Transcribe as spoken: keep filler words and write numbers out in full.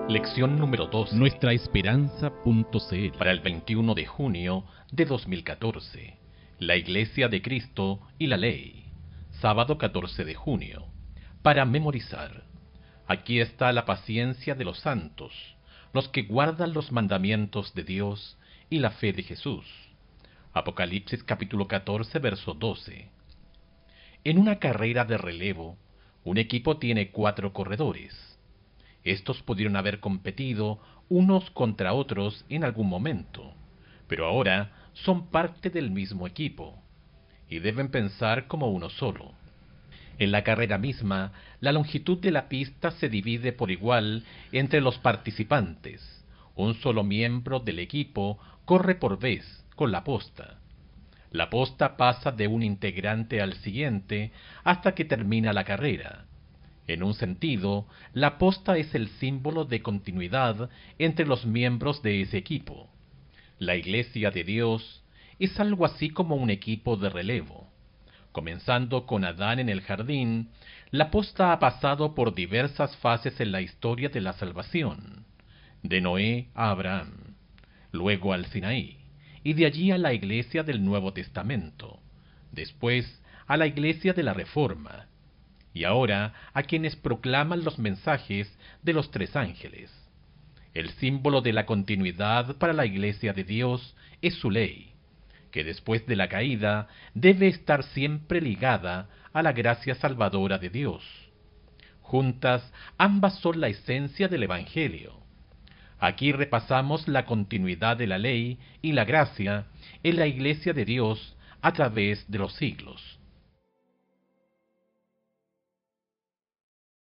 Lección número doce. nuestra esperanza punto c l. Para el veintiuno de junio de dos mil catorce. La Iglesia de Cristo y la Ley. Sábado catorce de junio. Para memorizar. Aquí está la paciencia de los santos, los que guardan los mandamientos de Dios y la fe de Jesús. Apocalipsis capítulo catorce, verso doce. En una carrera de relevo, un equipo tiene cuatro corredores. Estos pudieron haber competido unos contra otros en algún momento, pero ahora son parte del mismo equipo, y deben pensar como uno solo. En la carrera misma, la longitud de la pista se divide por igual entre los participantes. Un solo miembro del equipo corre por vez con la posta. La posta pasa de un integrante al siguiente hasta que termina la carrera. En un sentido, la posta es el símbolo de continuidad entre los miembros de ese equipo. La Iglesia de Dios es algo así como un equipo de relevo. Comenzando con Adán en el jardín, la posta ha pasado por diversas fases en la historia de la salvación. De Noé a Abraham, luego al Sinaí, y de allí a la Iglesia del Nuevo Testamento, después a la Iglesia de la Reforma, y ahora a quienes proclaman los mensajes de los tres ángeles. El símbolo de la continuidad para la Iglesia de Dios es su ley, que después de la caída debe estar siempre ligada a la gracia salvadora de Dios. Juntas, ambas son la esencia del Evangelio. Aquí repasamos la continuidad de la ley y la gracia en la Iglesia de Dios a través de los siglos.